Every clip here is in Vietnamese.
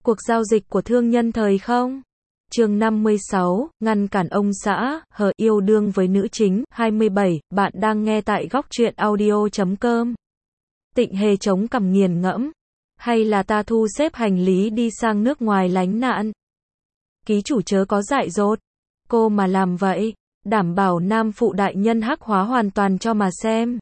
Cuộc giao dịch của thương nhân thời không? Chương 56, ngăn cản ông xã, hờ yêu đương với nữ chính, 27, bạn đang nghe tại góc truyện audio.com. Tịnh Hề chống cằm nghiền ngẫm. Hay là ta thu xếp hành lý đi sang nước ngoài lánh nạn? Ký chủ chớ có dại dột. Cô mà làm vậy, đảm bảo nam phụ đại nhân hắc hóa hoàn toàn cho mà xem.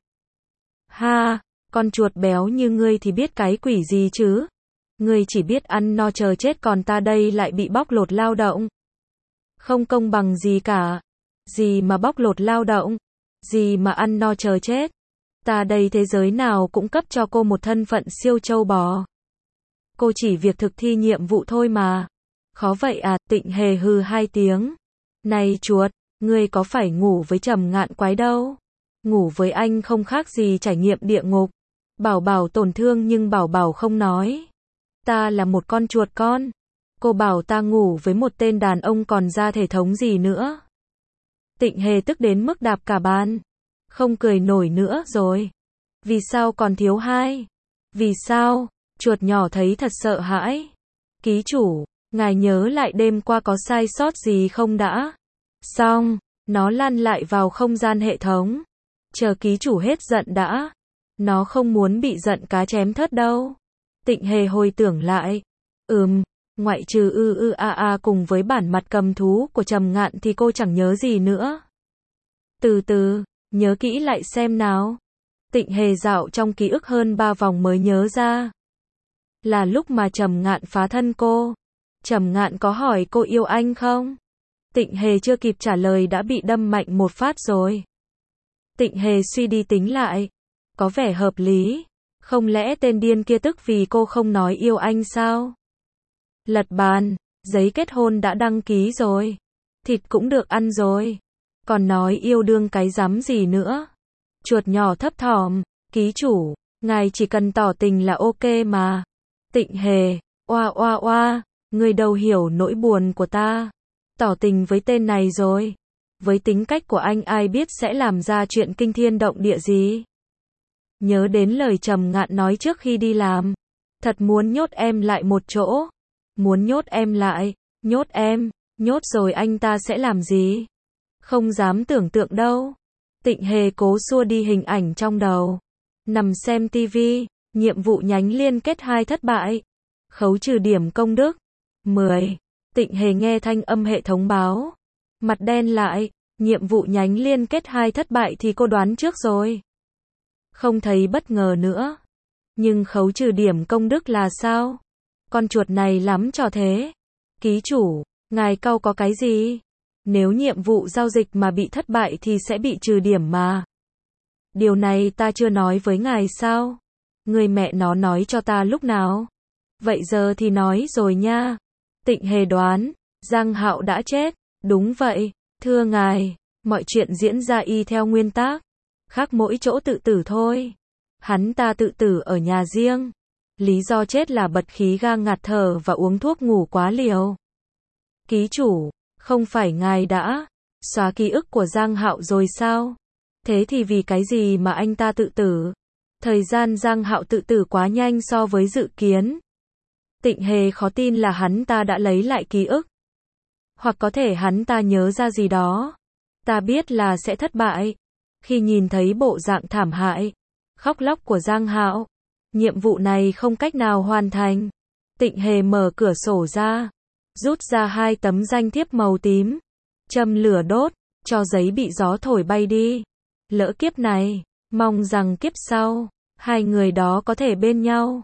Ha, con chuột béo như ngươi thì biết cái quỷ gì chứ? Ngươi chỉ biết ăn no chờ chết còn ta đây lại bị bóc lột lao động. Không công bằng gì cả. Gì mà bóc lột lao động? Gì mà ăn no chờ chết? Ta đây thế giới nào cũng cấp cho cô một thân phận siêu trâu bò. Cô chỉ việc thực thi nhiệm vụ thôi mà. Khó vậy à? Tịnh Hề hừ hai tiếng. Này chuột, ngươi có phải ngủ với Trầm Ngạn quái đâu? Ngủ với anh không khác gì trải nghiệm địa ngục. Bảo Bảo tổn thương nhưng Bảo Bảo không nói. Ta là một con chuột con. Cô bảo ta ngủ với một tên đàn ông còn ra thể thống gì nữa. Tịnh Hề tức đến mức đạp cả bàn. Không cười nổi nữa rồi. Vì sao còn thiếu hai? Vì sao? Chuột nhỏ thấy thật sợ hãi. Ký chủ, ngài nhớ lại đêm qua có sai sót gì không đã? Xong, nó lăn lại vào không gian hệ thống. Chờ ký chủ hết giận đã. Nó không muốn bị giận cá chém thớt đâu. Tịnh Hề hồi tưởng lại. Ngoại trừ cùng với bản mặt cầm thú của Trầm Ngạn thì cô chẳng nhớ gì nữa. Từ từ, nhớ kỹ lại xem nào. Tịnh Hề dạo trong ký ức hơn 3 vòng mới nhớ ra. Là lúc mà Trầm Ngạn phá thân cô. Trầm Ngạn có hỏi cô yêu anh không? Tịnh Hề chưa kịp trả lời đã bị đâm mạnh một phát rồi. Tịnh Hề suy đi tính lại. Có vẻ hợp lý. Không lẽ tên điên kia tức vì cô không nói yêu anh sao? Lật bàn, giấy kết hôn đã đăng ký rồi. Thịt cũng được ăn rồi. Còn nói yêu đương cái rắm gì nữa? Chuột nhỏ thấp thỏm, ký chủ, ngài chỉ cần tỏ tình là ok mà. Tịnh Hề, oa, người đâu hiểu nỗi buồn của ta. Tỏ tình với tên này rồi. Với tính cách của anh ai biết sẽ làm ra chuyện kinh thiên động địa gì. Nhớ đến lời Trầm Ngạn nói trước khi đi làm. Thật muốn nhốt em lại một chỗ. Muốn nhốt em lại. Nhốt em. Nhốt rồi anh ta sẽ làm gì? Không dám tưởng tượng đâu. Tịnh Hề cố xua đi hình ảnh trong đầu. Nằm xem tivi. Nhiệm vụ nhánh liên kết 2 thất bại. Khấu trừ điểm công đức. 10. Tịnh Hề nghe thanh âm hệ thống báo. Mặt đen lại. Nhiệm vụ nhánh liên kết 2 thất bại thì cô đoán trước rồi. Không thấy bất ngờ nữa. Nhưng khấu trừ điểm công đức là sao? Con chuột này lắm trò thế. Ký chủ, ngài cau có cái gì? Nếu nhiệm vụ giao dịch mà bị thất bại thì sẽ bị trừ điểm mà. Điều này ta chưa nói với ngài sao? Người mẹ nó nói cho ta lúc nào? Vậy giờ thì nói rồi nha. Tịnh Hề đoán, Giang Hạo đã chết. Đúng vậy, thưa ngài, mọi chuyện diễn ra y theo nguyên tắc. Khác mỗi chỗ tự tử thôi. Hắn ta tự tử ở nhà riêng. Lý do chết là bật khí ga ngạt thở và uống thuốc ngủ quá liều. Ký chủ, không phải ngài đã xóa ký ức của Giang Hạo rồi sao? Thế thì vì cái gì mà anh ta tự tử? Thời gian Giang Hạo tự tử quá nhanh so với dự kiến. Tịnh Hề khó tin là hắn ta đã lấy lại ký ức. Hoặc có thể hắn ta nhớ ra gì đó. Ta biết là sẽ thất bại. Khi nhìn thấy bộ dạng thảm hại, khóc lóc của Giang Hạo, nhiệm vụ này không cách nào hoàn thành. Tịnh Hề mở cửa sổ ra, rút ra 2 tấm danh thiếp màu tím, châm lửa đốt, cho giấy bị gió thổi bay đi. Lỡ kiếp này, mong rằng kiếp sau, hai người đó có thể bên nhau.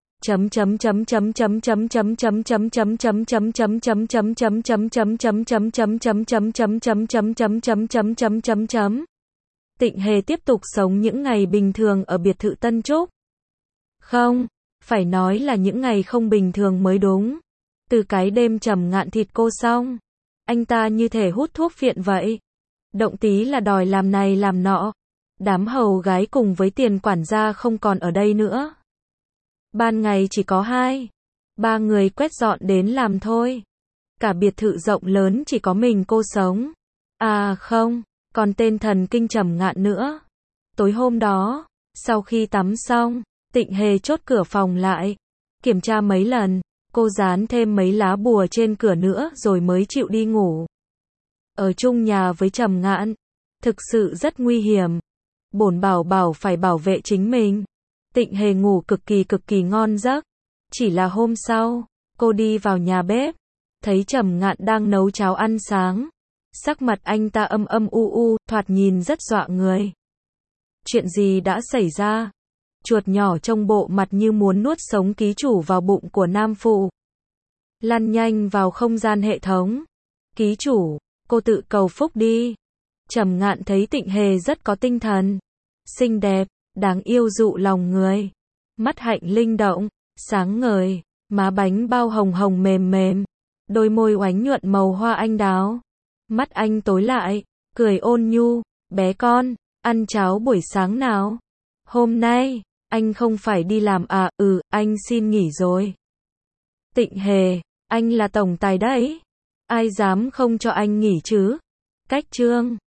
Tịnh Hề tiếp tục sống những ngày bình thường ở biệt thự Tân Trúc. Không, phải nói là những ngày không bình thường mới đúng. Từ cái đêm Trầm Ngạn thịt cô xong, anh ta như thể hút thuốc phiện vậy. Động tí là đòi làm này làm nọ. Đám hầu gái cùng với tiền quản gia không còn ở đây nữa. Ban ngày chỉ có 2-3 người quét dọn đến làm thôi. Cả biệt thự rộng lớn chỉ có mình cô sống. À không, còn tên thần kinh Trầm Ngạn nữa. Tối hôm đó, sau khi tắm xong, Tịnh Hề chốt cửa phòng lại, kiểm tra mấy lần, Cô dán thêm mấy lá bùa trên cửa nữa rồi mới chịu đi ngủ. Ở chung nhà với Trầm Ngạn, thực sự rất nguy hiểm. Bổn bảo bảo phải bảo vệ chính mình. Tịnh Hề ngủ cực kỳ ngon giấc. Chỉ là hôm sau, cô đi vào nhà bếp, thấy Trầm Ngạn đang nấu cháo ăn sáng. Sắc mặt anh ta âm u, thoạt nhìn rất dọa người. Chuyện gì đã xảy ra? Chuột nhỏ trong bộ mặt như muốn nuốt sống ký chủ vào bụng của nam phụ. Lăn nhanh vào không gian hệ thống. Ký chủ, cô tự cầu phúc đi. Trầm Ngạn thấy Tịnh Hề rất có tinh thần, xinh đẹp, đáng yêu dụ lòng người. Mắt hạnh linh động, sáng ngời, má bánh bao hồng hồng mềm mềm, đôi môi oánh nhuận màu hoa anh đào. Mắt anh tối lại, cười ôn nhu, bé con, ăn cháo buổi sáng nào? Hôm nay, anh không phải đi làm à? Anh xin nghỉ rồi. Tịnh Hề, anh là tổng tài đấy. Ai dám không cho anh nghỉ chứ? Cách chương